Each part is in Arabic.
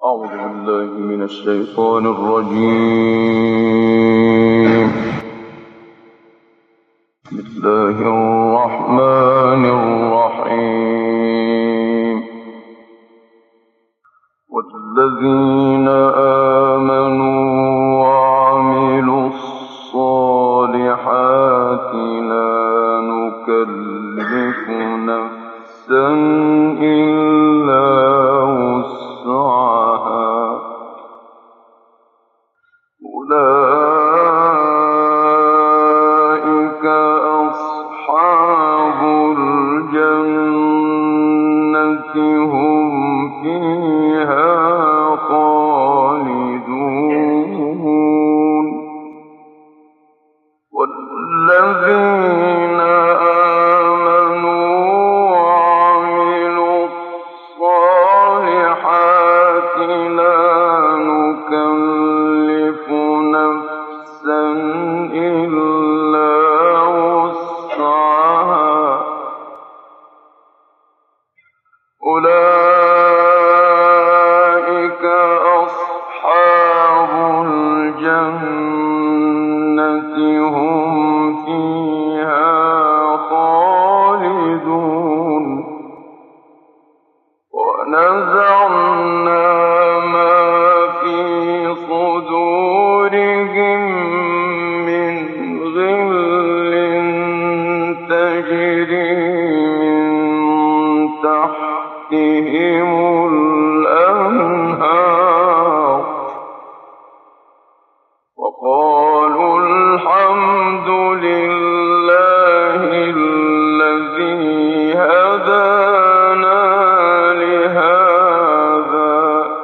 أعوذ بالله من الشيطان الرجيم. بسم الله الرحمن الرحيم. والذين آمنوا وعملوا الصالحات لا نكلف نفسا إلا وسعها أولئك أصحاب الجنة هم فيها خالدون. والذين آمنوا وعملوا الصالحات لا نكلف نفسا إلا وسعها أولئك أصحاب الجنة هم فيها خالدون. ونزعنا ما في صدورهم من غل تجري من تحتهم الأنهار وقالوا الحمد لله الذي هدانا لهذا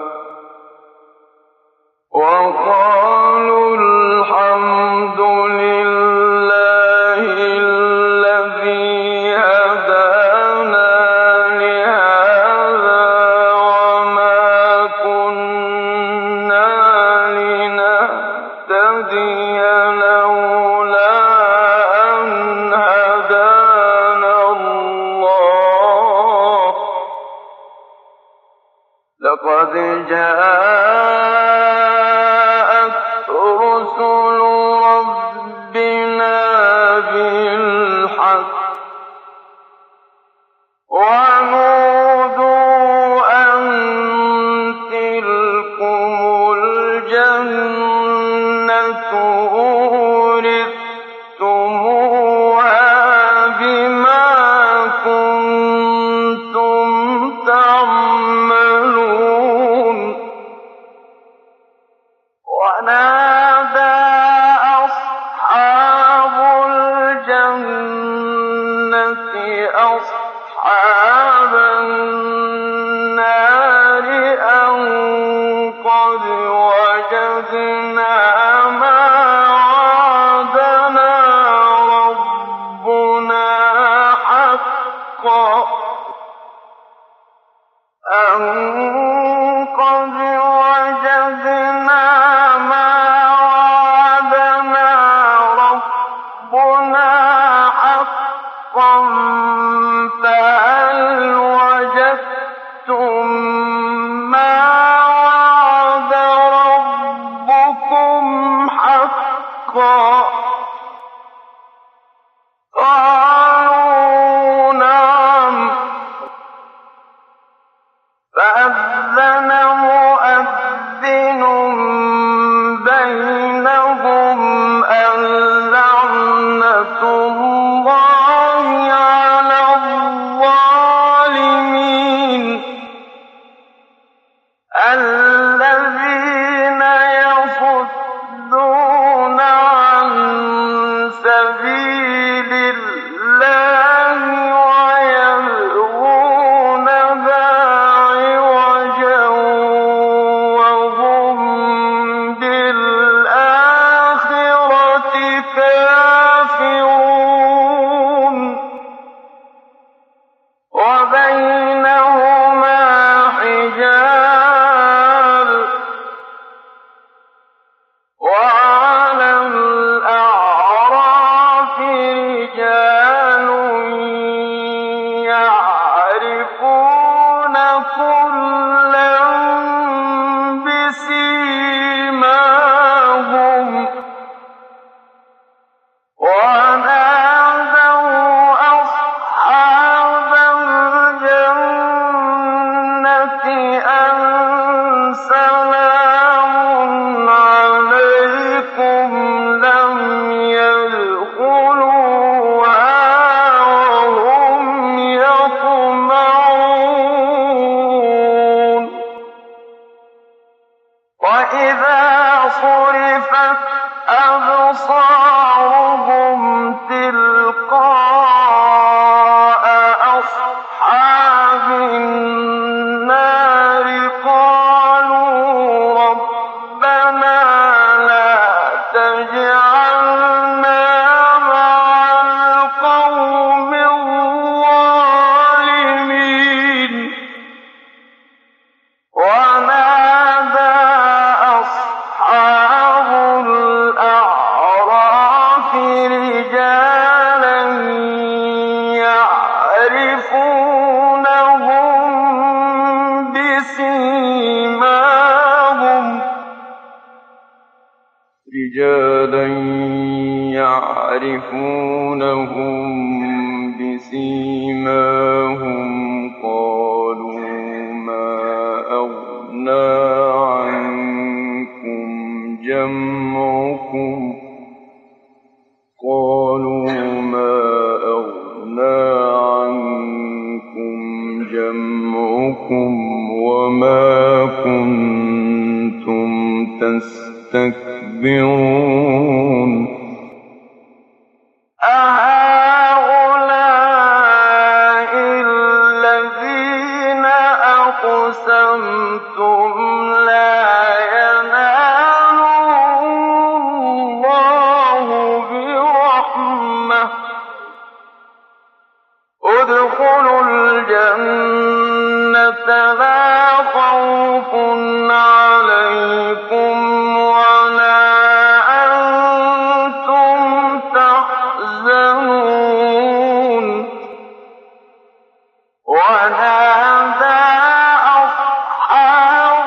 وقالوا الحمد لله الذي هدانا لهذا وما كنا لنهتدي لولا أن هدانا الله لقد جاءت رسل ربنا بالحق ونودوا أن تلكم الجنة أورثتموها بما كنتم تعملون. ونادى أصحاب الجنة أصحاب النار أن قد وجدنا ما وعدنا ربنا حقا أن قد وجدنا ما وعدنا ربنا حقا فهل وجدتم ما وعد ربكم حقا قالوا نعم. فأذن مؤذن بينهم اللعنة الله على الظالمين الذين يصدون عن سبيل الله ويبغونها عوجا وهم بالآخرة كافرون. وبينهما حجاب أبصارهم تلقاء أصحاب النار قالوا ربنا لا تجعلنا مع القوم الظالمين ونادى أصحاب الأعراف رجالا يعرفونهم بسيماهم قالوا ما أغنى عنكم جمعكم وما كنتم تستكبرون أهؤلاء الذين أقسمتم لا ينالهم الله برحمة ادخلوا الجنة لا خوف عليكم ولا أنتم تحزنون ونادى أصحاب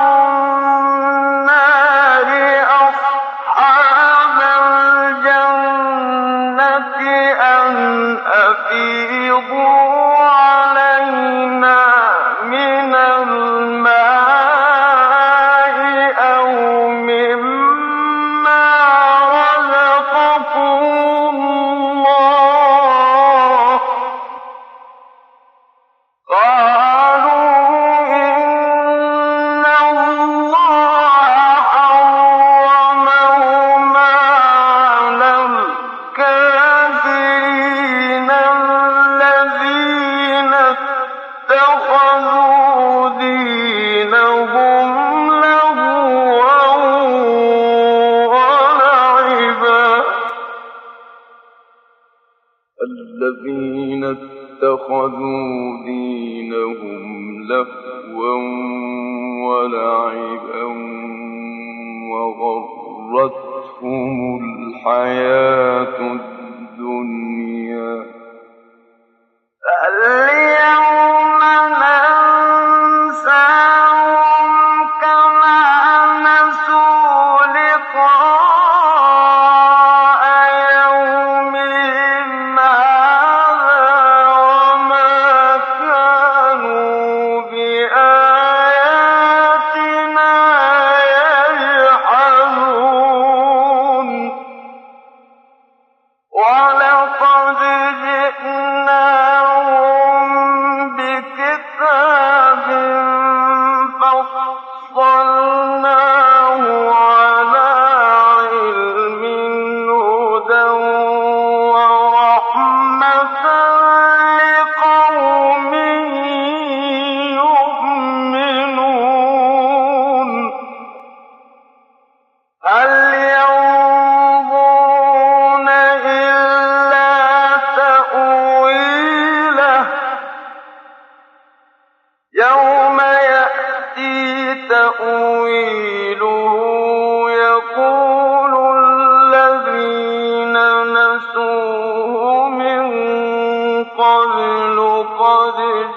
النار أصحاب الجنة أن أفيضوا علينا من الماء أو مما رزقكم الله قالوا إن الله حرمهما على الكافرين الذين اتخذوا دينهم لهوا ولعبا وغرتهم الحياة الدنيا اليوم ننساهم كما نسوا لقاء يومهم هذا وما كانوا بآياتنا يجحدون ولقد جئناهم بكتاب فصلناه على علم هدى ورحمة لقوم يؤمنون هل ينظرون إلا تأويله يوم يأتي تأويله يقول الذين نسوه من قبل قد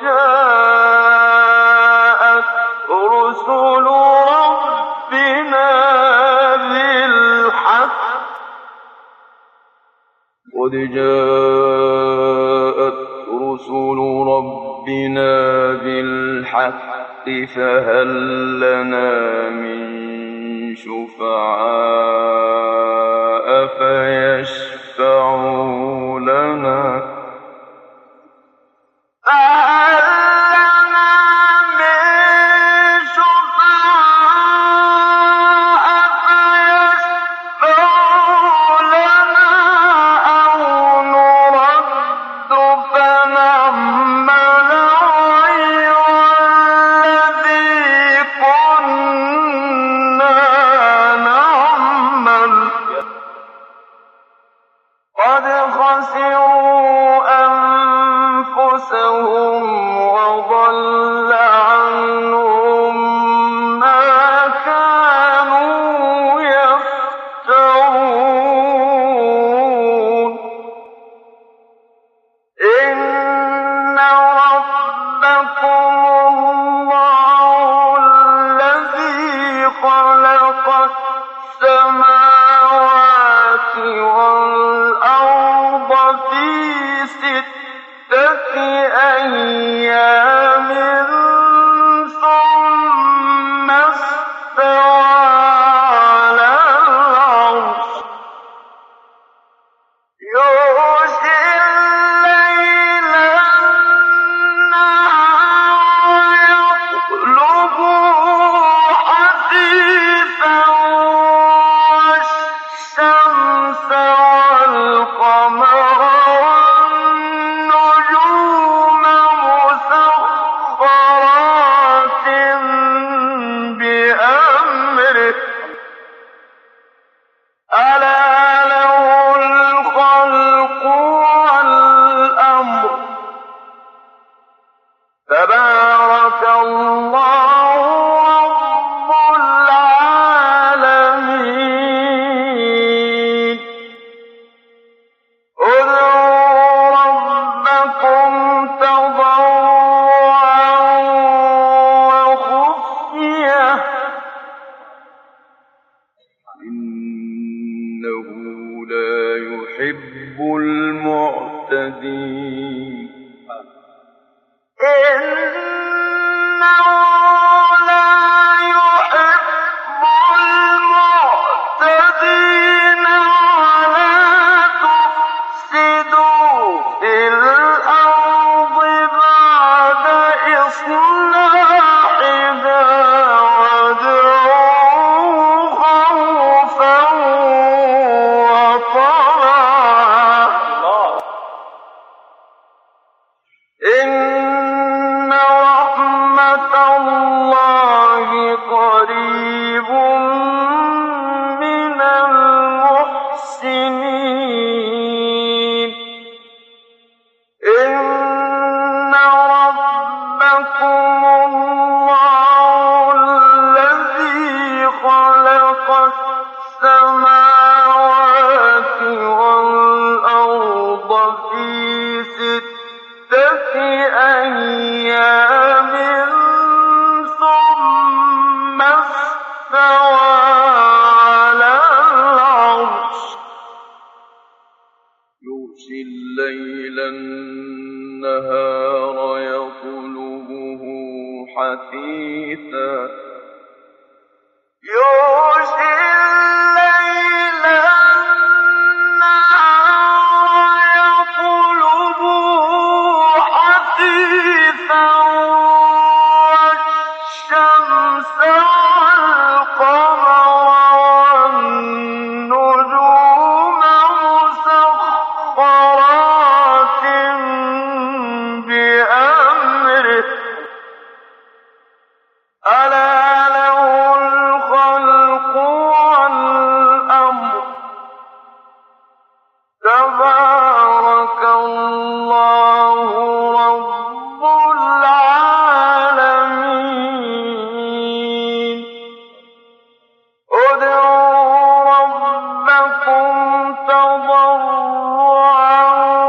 جاءت رسل ربنا بالحق فهل لنا من شفعاء فيشفعوا لنا المعتدين إنه لا يحب المعتدين ولا تفسدوا في الأرض بعد إصلاحها وادعوه خوفا وطمعا إن رحمة الله قريب من المحسنين إن ربكم الله الذي خلق السماوات والأرض في 6 أيام ثم استوى على العرش يغشي الليل النهار يطلبه حثيثا يغشي الليل النهار يطلبه حثيثا والشمس والقمر والنجوم مسخرات بأمره ألا له الخلق والأمر تبارك الله رب العالمين ادعوا ربكم تضرعا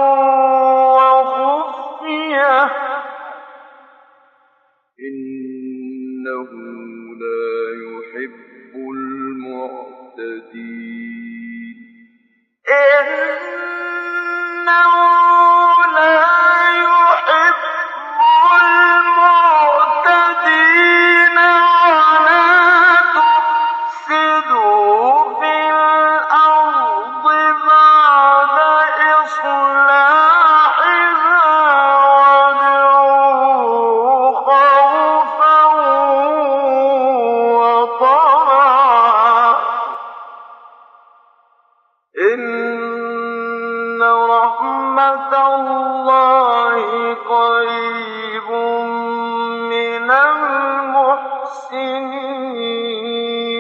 وخفية إنه لا يحب المعتدين إنه لا يحب المعتدين ولا تفسدوا في الأرض بعد إصلاحها وادعوه خوفا وطمعا إن رحمة الله قريب من المحسنين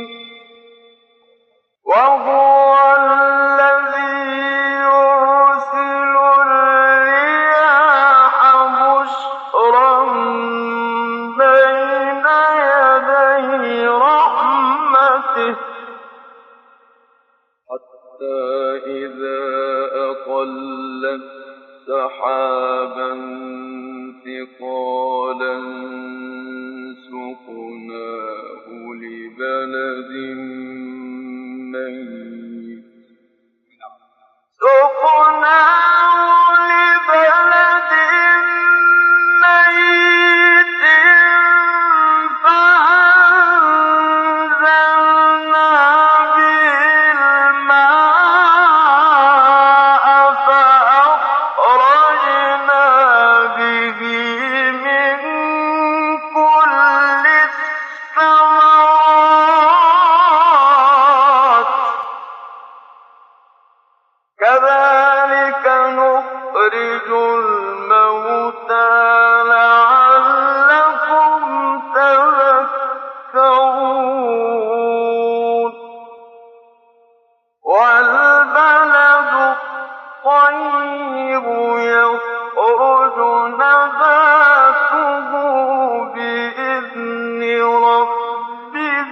وهو الذي يرسل الرياح بشرا بين يدي رحمته حتى إذا أقلت سحابا ثقالا سقناه لبلد ميت فأنزلنا به الماء فأخرجنا به من كل الثمرات كذلك نخرج الموتى لعلكم تذكرون والبلد الطيب يخرج نباته بإذن ربه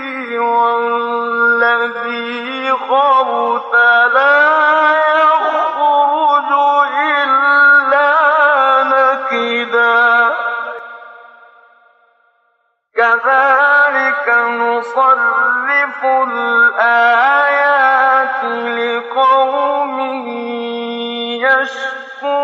والذي خبث لا يخرج إلا نكدا كذلك نصرف الآيات لقوم يشكرون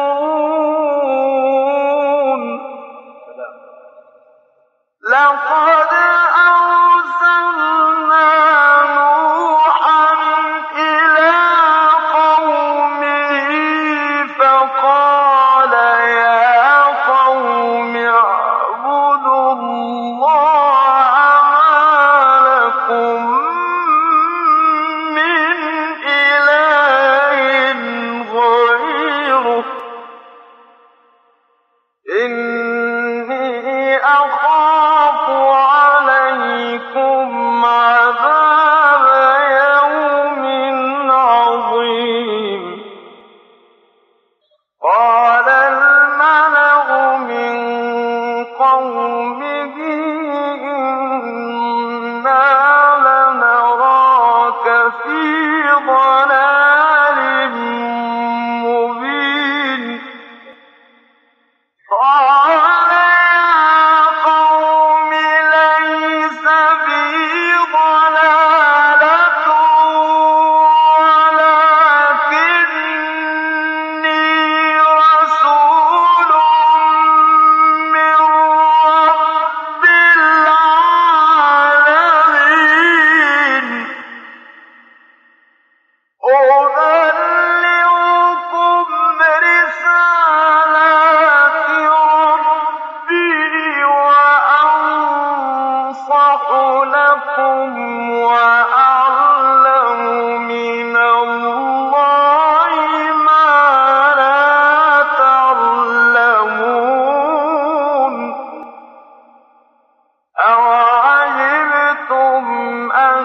لفي ضلال مبين قال يا قوم ليس بي ضلالة ولكني رسول من رب العالمين أبلغكم رسالات ربي وأنصح لكم وأعلم من الله ما لا تعلمون أَوَعَجِبْتُمْ أَن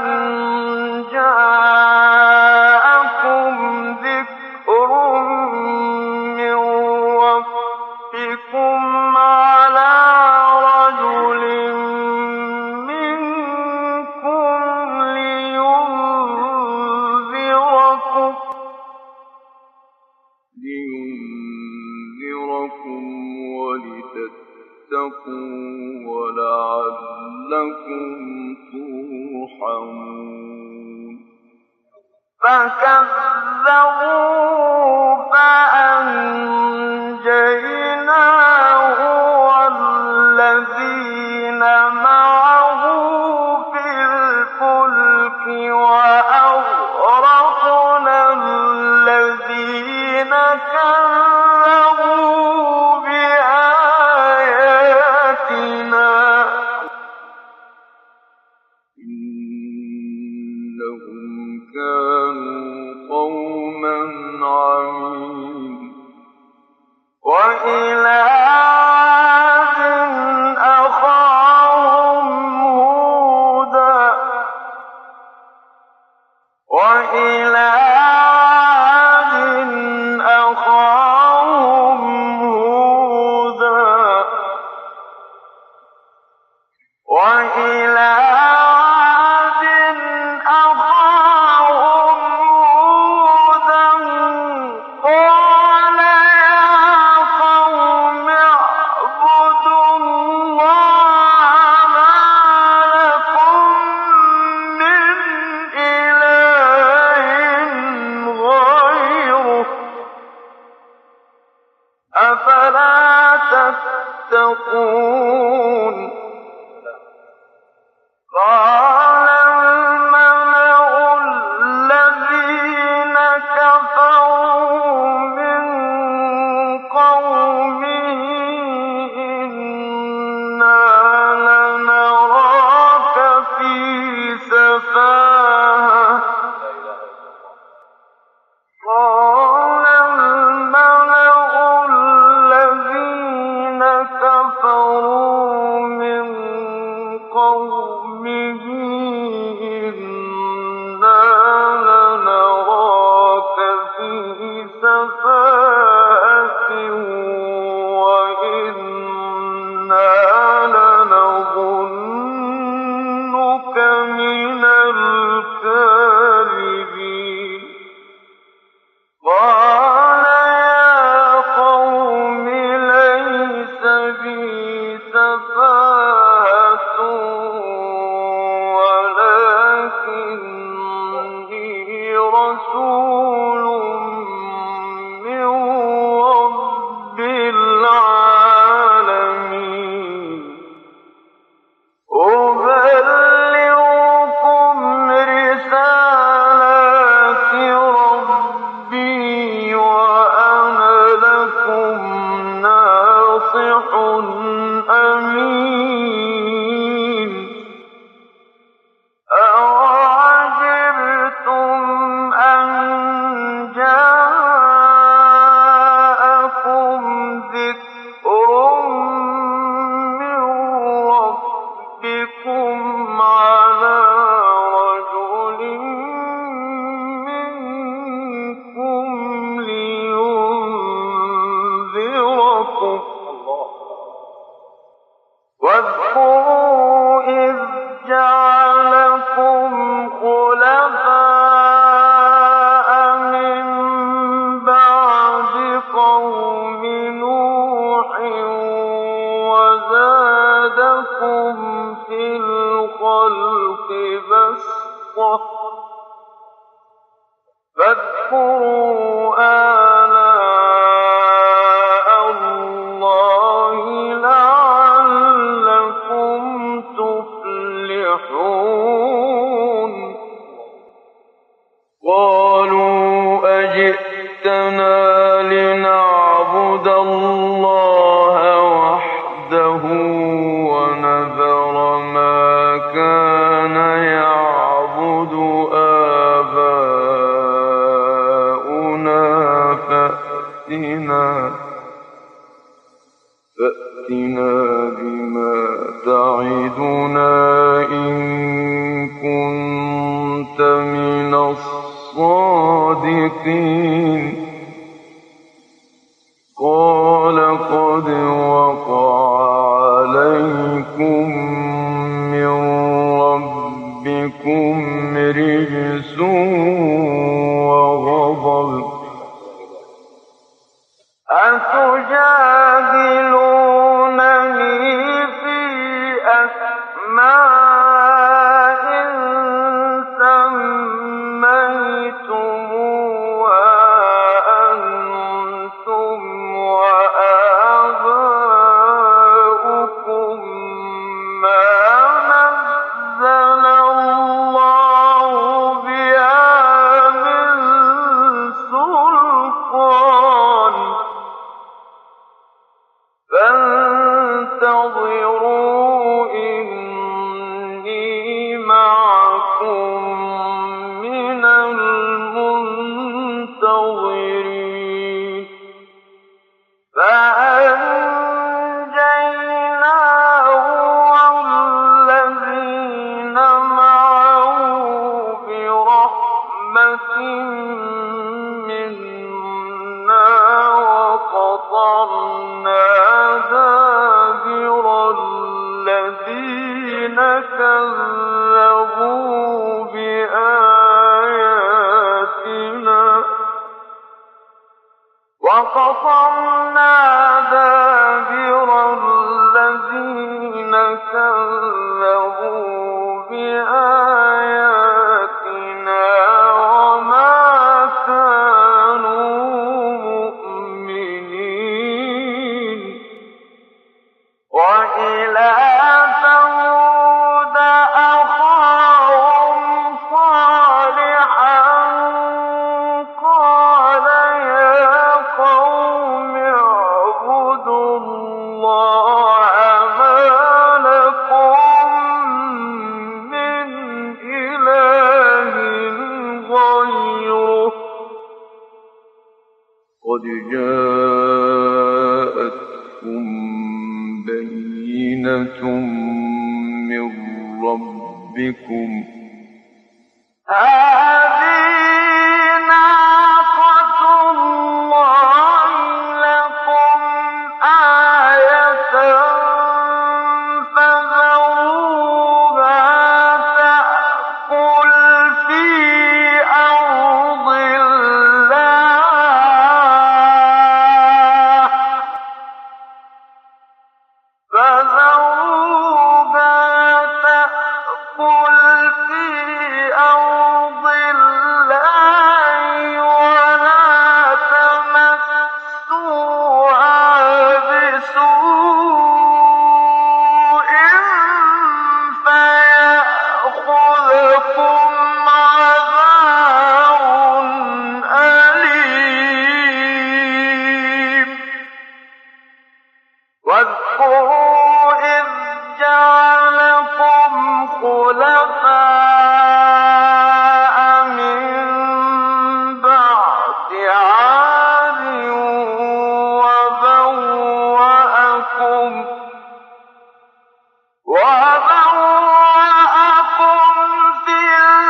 جَاءَكُمْ ذِكْرٌ مِّن رَّبِّكُمْ عَلَىٰ رَجُلٍ مِّنكُمْ لينذركم ولتتقوا ولعلكم ترحمون فكذبوه فأنجيناه والذين معه في الفلك وأغرقنا الذين كذبوا بآياتنا إنهم كانوا قوما عمين وإلى عاد أخاهم هودا وإلى عاد أخاهم هودا وإلى عاد أخاهم هودا قال يا قوم اعبدوا الله ما لكم من إله غيره أفلا تتقون قال الملأ الذين كفروا من قومه إنا لنراك في سفاهة قال الملأ الذين كفروا من قومه إنا لنراك في سفاهة وإنا لنظنك من الكاذبين قال يا قوم ليس بي سفاهة ولكني رسول من رب العالمين أبلغكم رسالات ربي وأنا لكم ناصح أمين أَوَعَجِبْتُمْ بسطة فاذكروا آلاء الله لعلكم تفلحون قالوا أجئتنا لنعبد الله وحده ونذر ما كان يعبد آباؤنا فأتنا بما تعدنا إن كنت من الصادقين قال قد وقع عليكم من ربكم رجس وغضب أتجادلونني في أسماء سميتموها أنتم وآباؤكم ما نزل الله بها من سلطان فانتظروا إني معكم من المنتظرين فأنجيناه والذين معه برحمة منا وقطعنا دابر الذين كذبوا بآياتنا وما كانوا مؤمنين وإلى ثمود أخاهم صالحا قال يا قوم اعبدوا الله ما لكم من إله غيره قد جاءتكم بينة من ربكم هذه ناقة الله لكم آية فذروها تأكل في أرض الله ولا تمسوها بسوء فيأخذكم عذاب أليم واذكروا إذ جعلكم خلفاء من بعد عاد وبوأكم في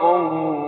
الله